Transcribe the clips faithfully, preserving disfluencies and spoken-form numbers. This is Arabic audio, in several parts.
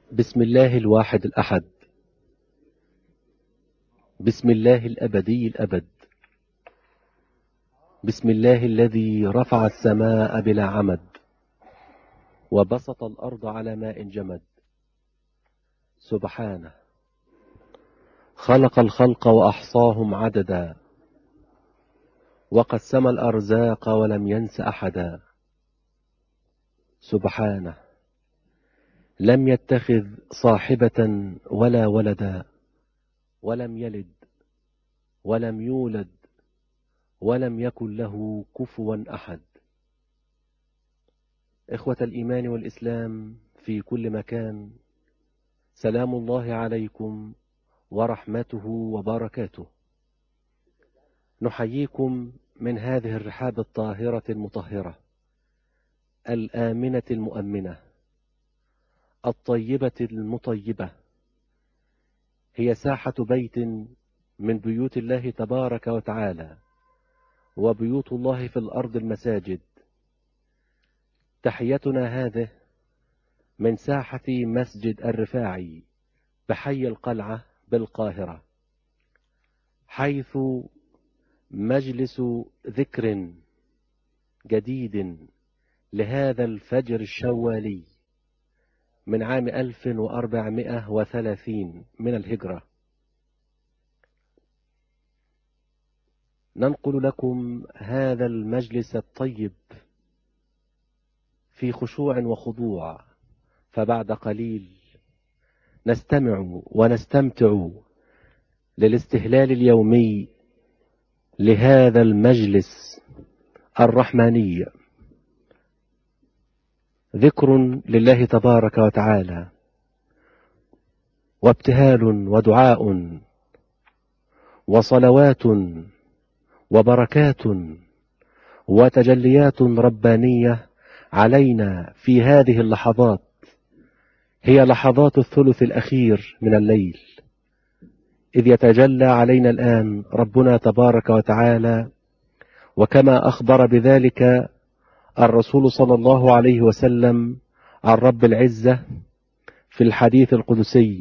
بسم الله الواحد الأحد، بسم الله الأبدي الأبد، بسم الله الذي رفع السماء بلا عمد وبسط الأرض على ماء جمد. سبحانه خلق الخلق وأحصاهم عددا، وقسم الأرزاق ولم ينس أحدا. سبحانه لم يتخذ صاحبة ولا ولدا، ولم يلد ولم يولد ولم يكن له كفوا أحد. إخوة الإيمان والإسلام في كل مكان، سلام الله عليكم ورحمته وبركاته. نحييكم من هذه الرحاب الطاهرة المطهرة الآمنة المؤمنة الطيبة المطيبة، هي ساحة بيت من بيوت الله تبارك وتعالى، وبيوت الله في الأرض المساجد. تحيتنا هذه من ساحة مسجد الرفاعي بحي القلعة بالقاهرة، حيث مجلس ذكر جديد لهذا الفجر الشوالي من عام ألف وأربعمائة وثلاثين من الهجرة. ننقل لكم هذا المجلس الطيب في خشوع وخضوع، فبعد قليل نستمع ونستمتع للاستهلال اليومي لهذا المجلس الرحماني، ذكر لله تبارك وتعالى وابتهال ودعاء وصلوات وبركات وتجليات ربانية علينا في هذه اللحظات. هي لحظات الثلث الأخير من الليل، إذ يتجلى علينا الآن ربنا تبارك وتعالى، وكما أخبر بذلك الرسول صلى الله عليه وسلم عن رب العزة في الحديث القدسي،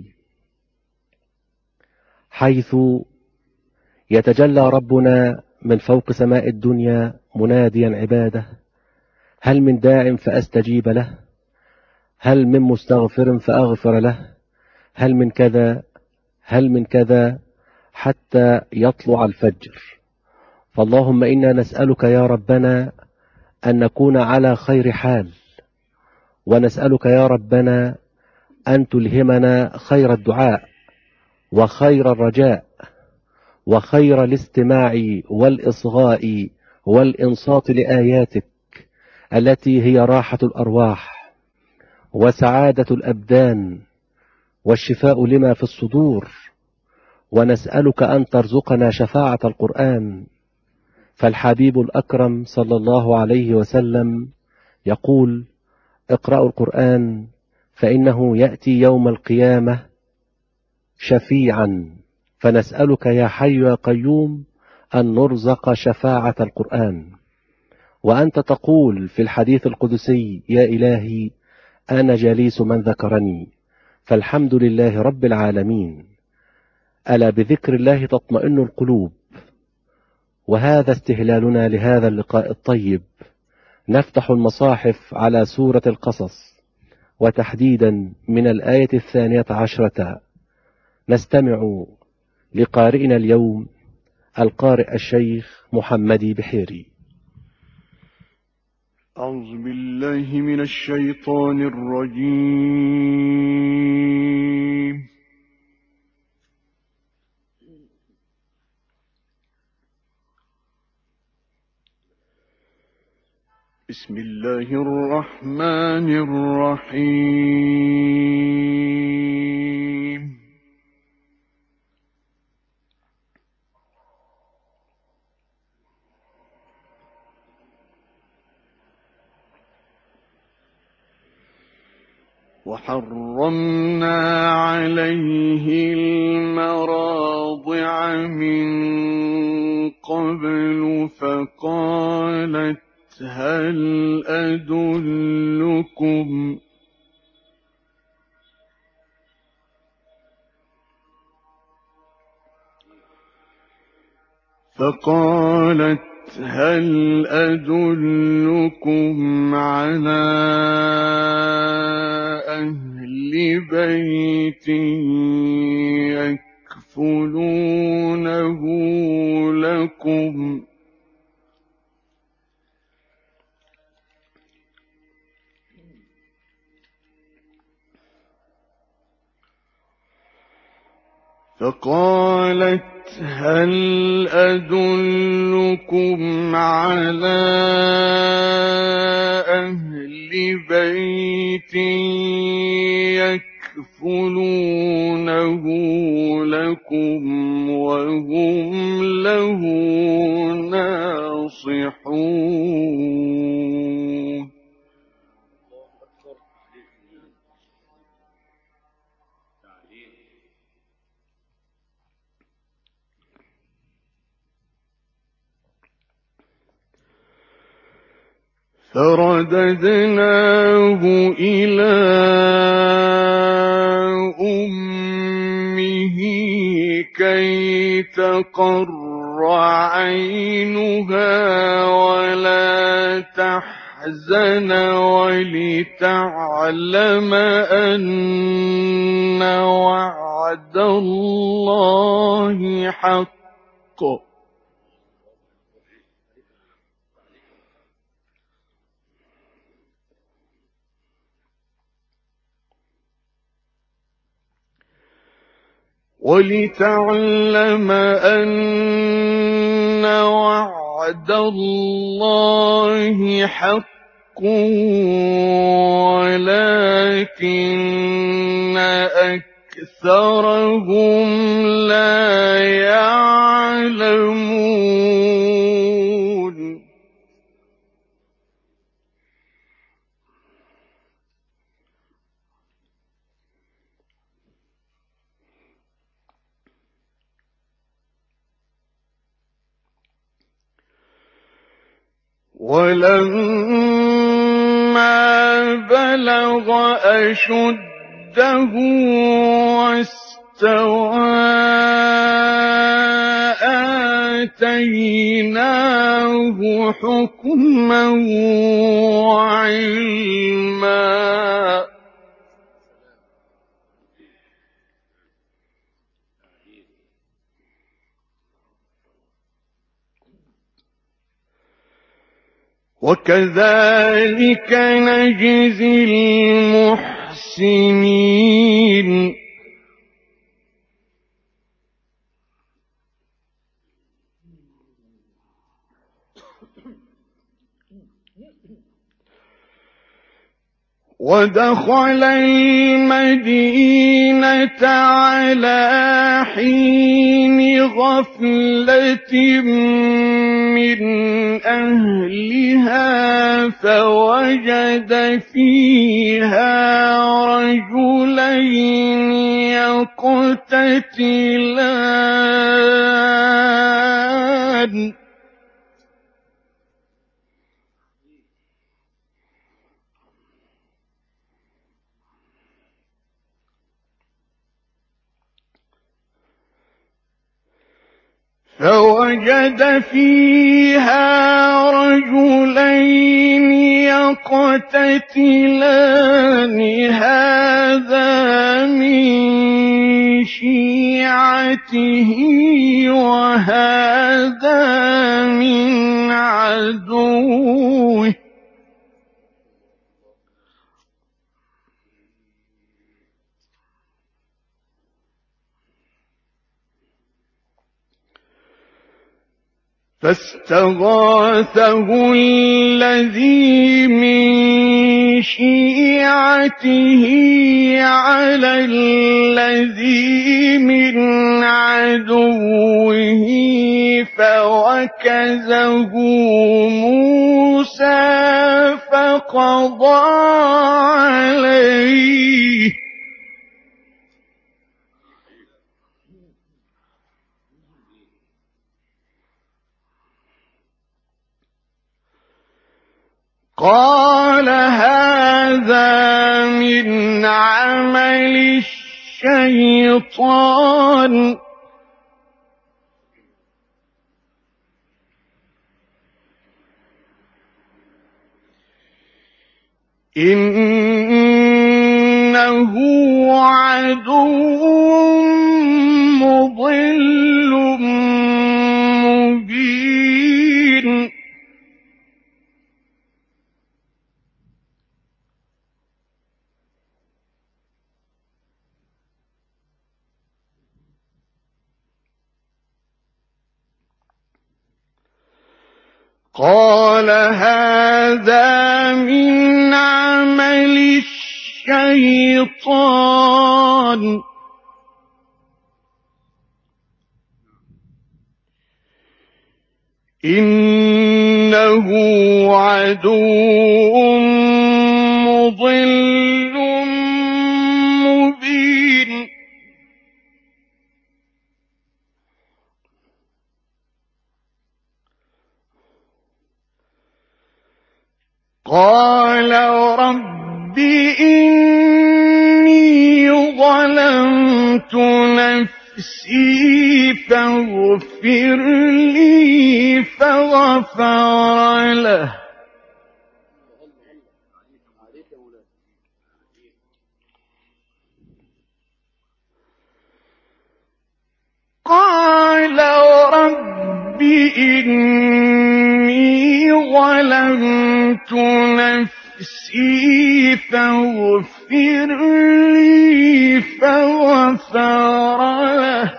حيث يتجلى ربنا من فوق سماء الدنيا مناديا عباده: هل من داع فأستجيب له؟ هل من مستغفر فأغفر له؟ هل من كذا؟ هل من كذا؟ حتى يطلع الفجر. فاللهم إنا نسألك يا ربنا أن نكون على خير حال، ونسألك يا ربنا أن تلهمنا خير الدعاء وخير الرجاء وخير الاستماع والإصغاء والإنصات لآياتك التي هي راحة الأرواح وسعادة الأبدان والشفاء لما في الصدور. ونسألك أن ترزقنا شفاعة القرآن، فالحبيب الأكرم صلى الله عليه وسلم يقول: اقرأوا القرآن فإنه يأتي يوم القيامة شفيعا. فنسألك يا حي يا قيوم أن نرزق شفاعة القرآن. وأنت تقول في الحديث القدسي: يا إلهي أنا جليس من ذكرني، فالحمد لله رب العالمين. ألا بذكر الله تطمئن القلوب. وهذا استهلالنا لهذا اللقاء الطيب. نفتح المصاحف على سورة القصص، وتحديدا من الآية الثانية عشرة، نستمع لقارئنا اليوم القارئ الشيخ محمدي بحيري. أعوذ بالله من الشيطان الرجيم. بسم الله الرحمن الرحيم. وحرمنا عليه المراضع من قبل فقالت: هل أدلكم فقالت هل أدلكم على أهل بيت يكفلونه لكم فقالت هل أدلكم على أهل بيت يكفلونه لكم وهم له ناصحون فرددناه إلى أمه كي تقر عينها ولا تحزن ولتعلم أن وعد الله حق ولتعلم أن وعد الله حق ولكن أكثرهم لا يعلمون ولما بلغ أشده واستوى آتيناه حكما وعلما وكذلك نجزي المحسنين ودخل المدينة على حين غفلة من أهلها فوجد فيها رجلين يقتتلان فوجد فيها رجلين يقتتلان هذا من شيعته وهذا من عدوه فاستغاثه الذي من شيعته على الذي من عدوه فوكزه موسى فقضى عليه قال هذا من عمل الشيطان إنه عدو مضل مبين قال هذا من عمل الشيطان إنه عدو مضل مبين قال رب إني ظلمت نفسي فاغفر لي فغفر له قال رب إني ظلمت نفسي فاغفر لي فغفر له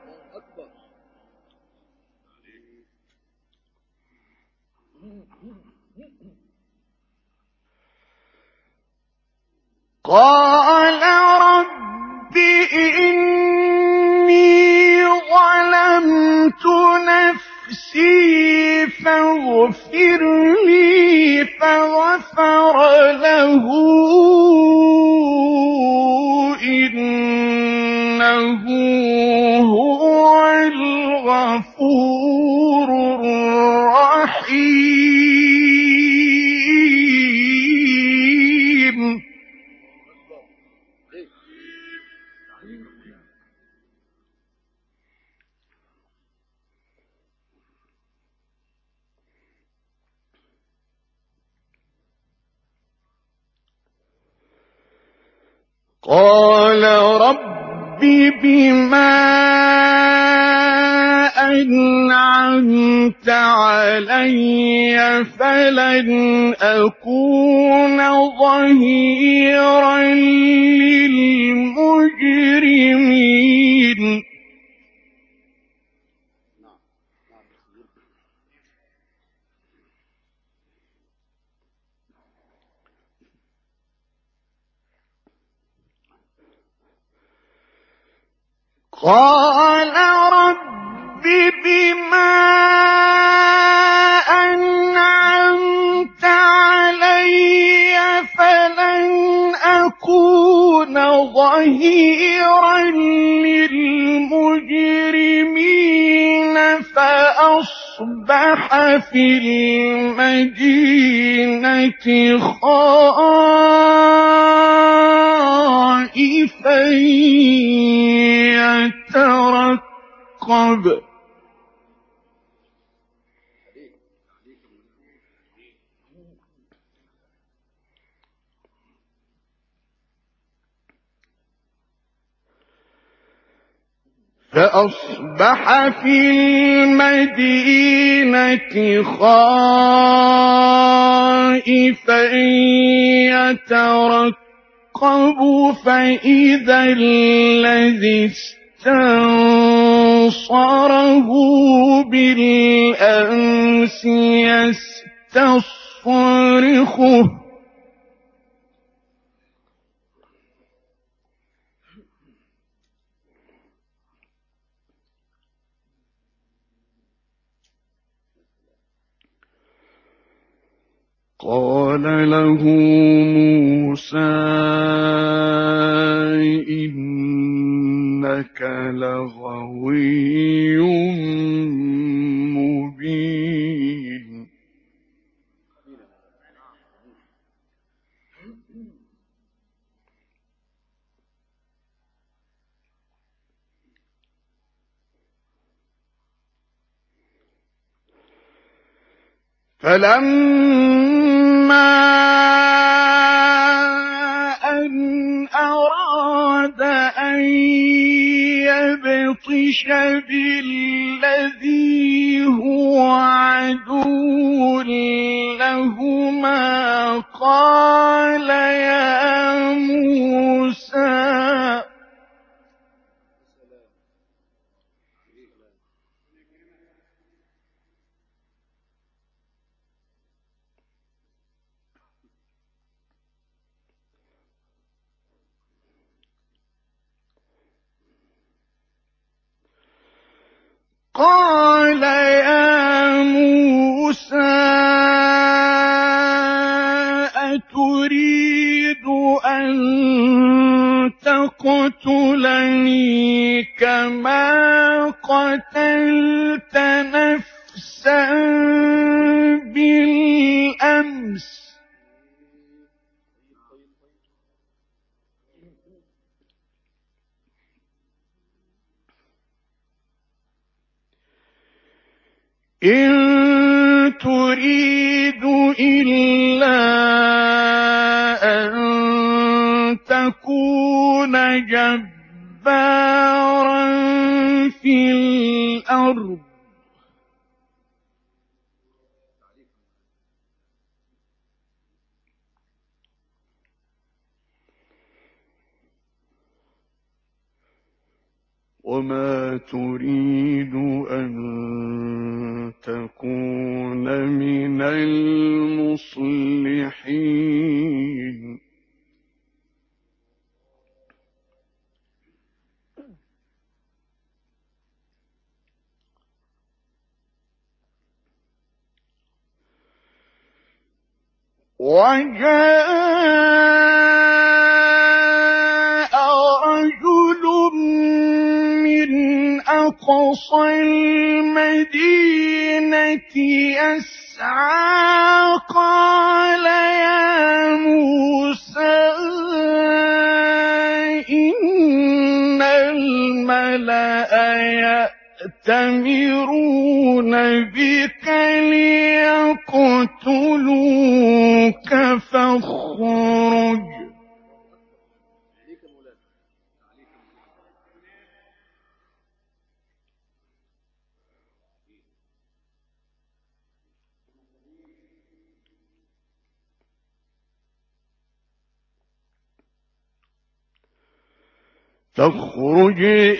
قال رب إني ظلمت نفسي فاغفر لي فغفر له إنه هو الغفور الرحيم قال رب بما أنعمت علي فلن أكون ظهيرا للمجرمين قال رب بما أنعمت علي فلن أكون ظهيرا للمجرمين فأصبح في المدينة خائفا يترقب فأصبح في المدينة خائفا يترقب فإذا الذي استنصره بالأمس يستصرخه قال له موسى إنك لغوي مبين فلما بالذي هو عدو لهما قال يا موسى قال يا موسى أتريد أن تقتلني كما قتلت نفسا بالأمس إن تريد إلا أن تكون جبارا في الأرض وما تريد أن تكون من المصلحين وجاء رجل من أقصى المدينة يسعى قال يا موسى إن الملأ يأتمرون بك ليقتلوك فاخرج فاخرج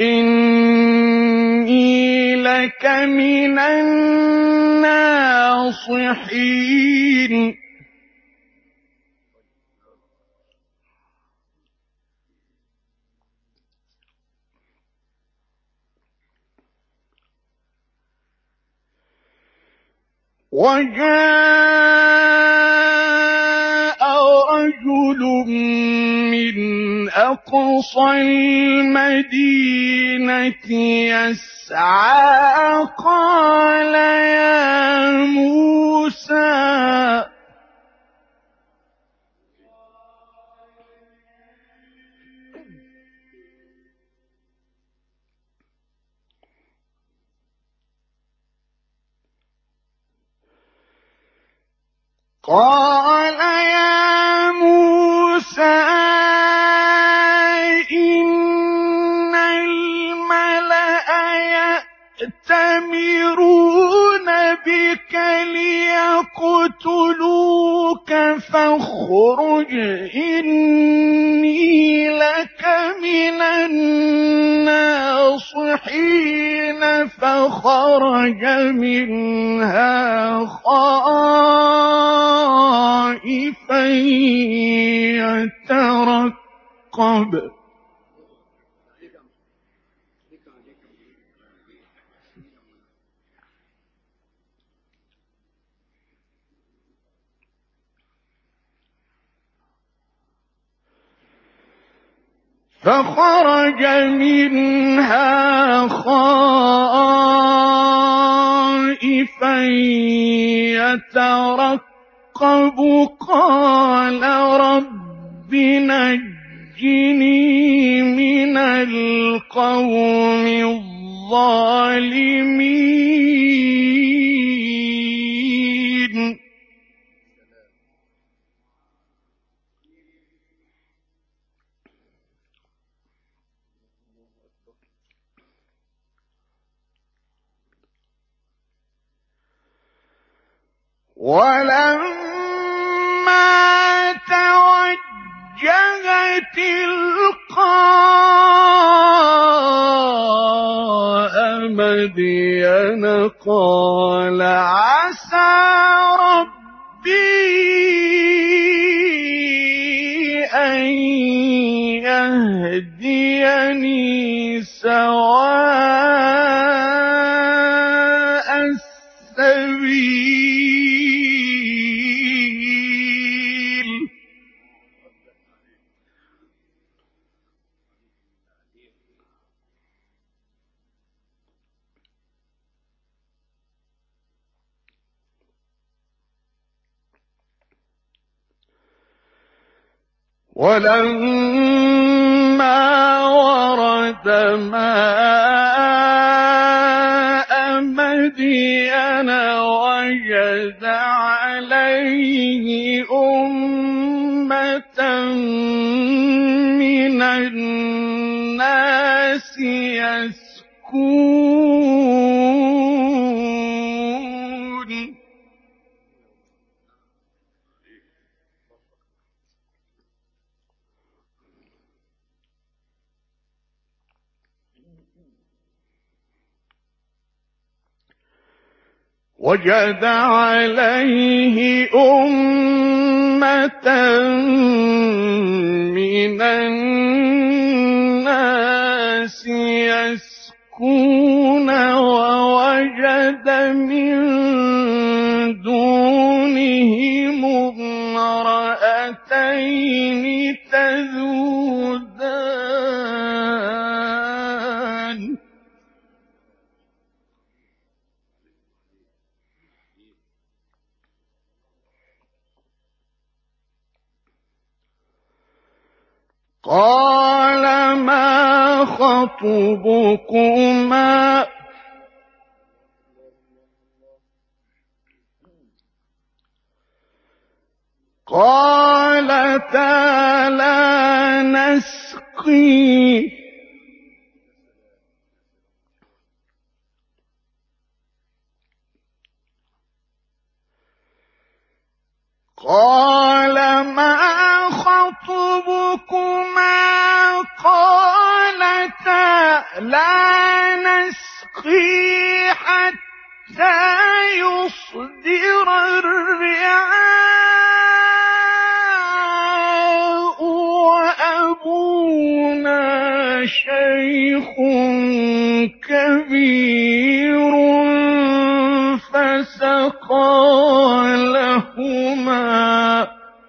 إني لك من الناصحين وجاء رجل من أقصى المدينة يسعى قال يا موسى قال يا موسى إن الملأ يأتمرون بك ليقتلوك فاخرج إني لك من الناصحين فخرج منها خائفا يترقب فخرج منها خائفا يترقب قال رب نجني من القوم الظالمين ولما توجه تلقاء مدين قال عسى ربي أن يهديني سواء السبيل. ولما ورد ماء مدين وجد عليه أمة من الناس يسكون. وجد عليه أمة من الناس يسكون ووجد من دونهم امرأتين تذودان. قال ما خطبكما قالتا لا نسقي قال ما خطبكما قالتا لا نسقي حتى يصدر الرعاء وأبونا شيخ كبير فسقى لهما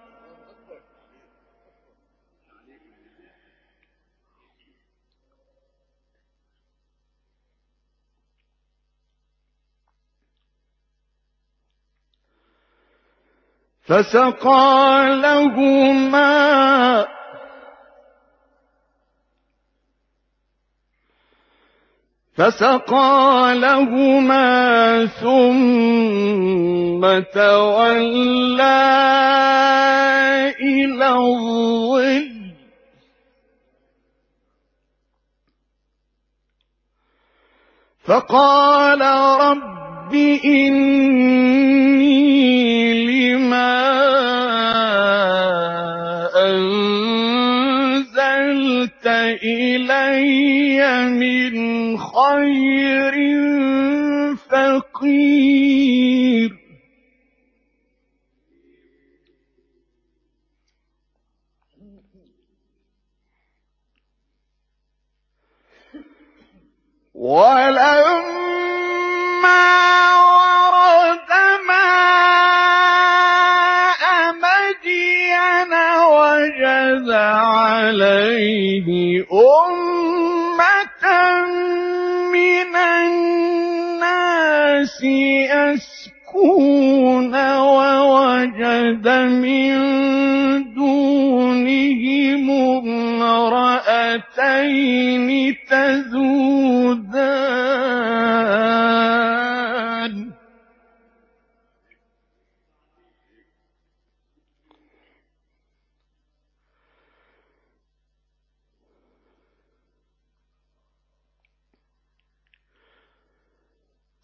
فسقى لهما فسقى لهما ثم تولى إلى الظل فقال رب إني لما أنزلت إلي من خير فقير. ولما ورد ماء مدين وجد عليه أمة من الناس يسكون ووجد من دونهم امرأتين تذودان.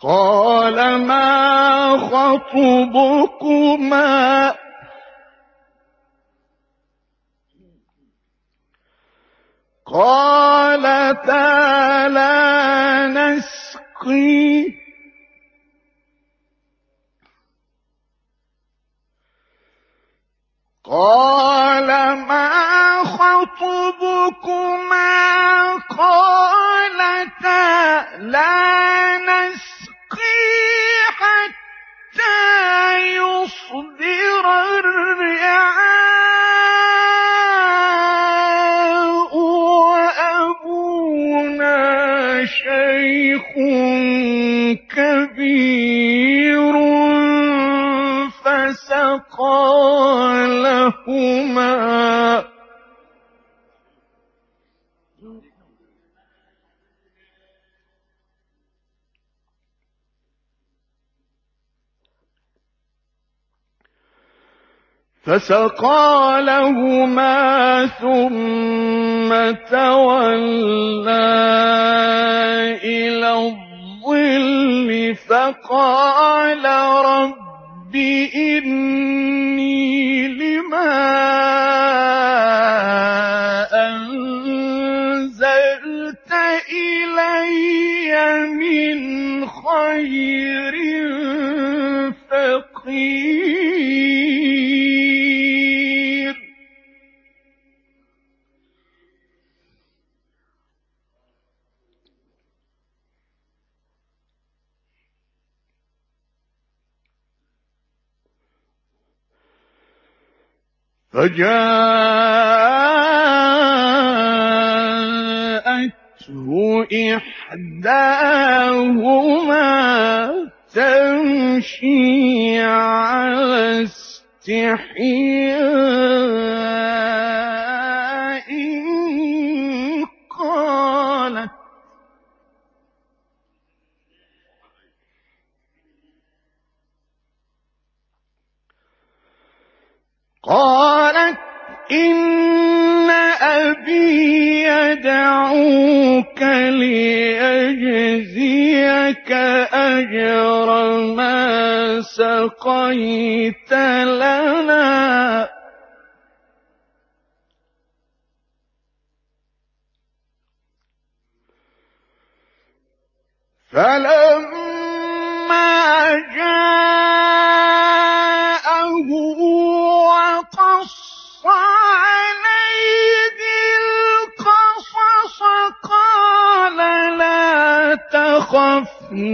قال ما خطبكما قالتا لا نسقي قال ما خطبكما قالتا لا نسقي حتى يصدر الرعاء وأبونا شيخ كبير فسقى لهما فسقى لهما ثم تولى إلى الظل فقال رب إني لما أنزلت إلي من خير فقير فجاءته إحداهما تمشي على استحياء قالت قالت إن أبي يدعوك ليجزيك أجر ما سقيت لنا فلما جاءه وقص عليه القصص قال لا تخف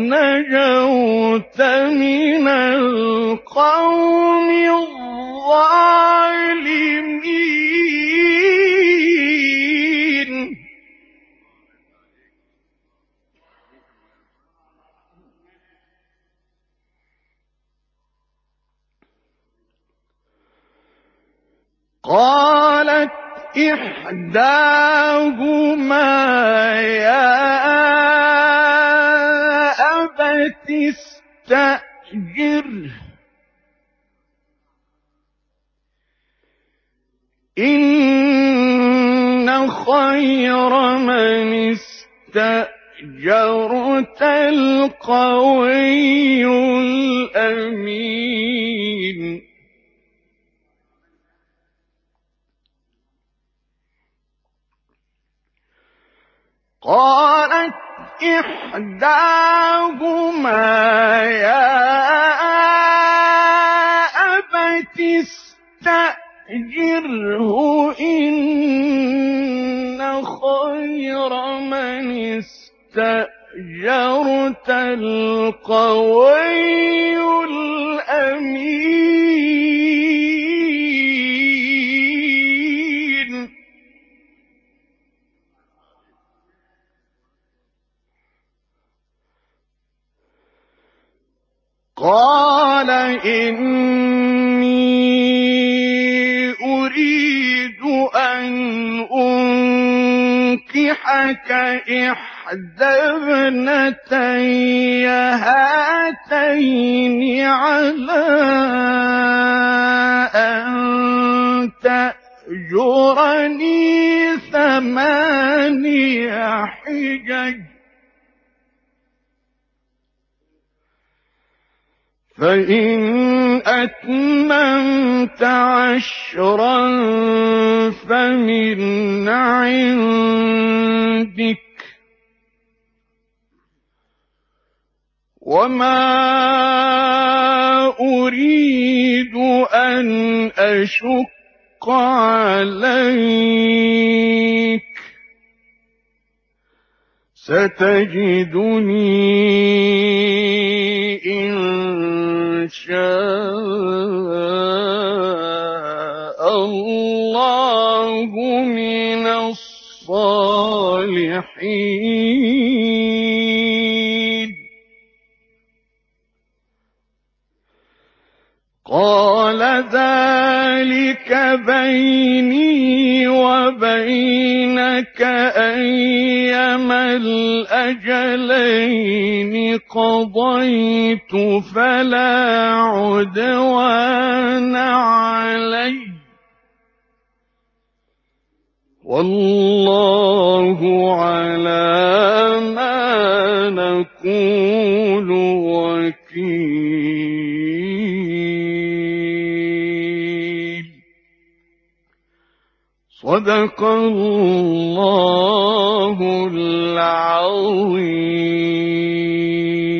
نجوت من القوم الظالمين قالت إحداهما يا أبت استأجره إن خير من استأجرت القوي الأمين قالت إحداهما يا أبت استأجره إن خير من استأجرت القوي الأمين قال إني أريد أن أنكحك إحدى ابنتي هاتين على أن تأجرني ثماني حجج فإن أتممت عشرا فمن عندك وما أريد أن أشق عليك ستجدني إن شاء الله من الصالحين. قال ذلك بيني وبينك أيما الأجلين قضيت فلا عدوان علي والله على ما نقول وكيل. صدق الله العظيم.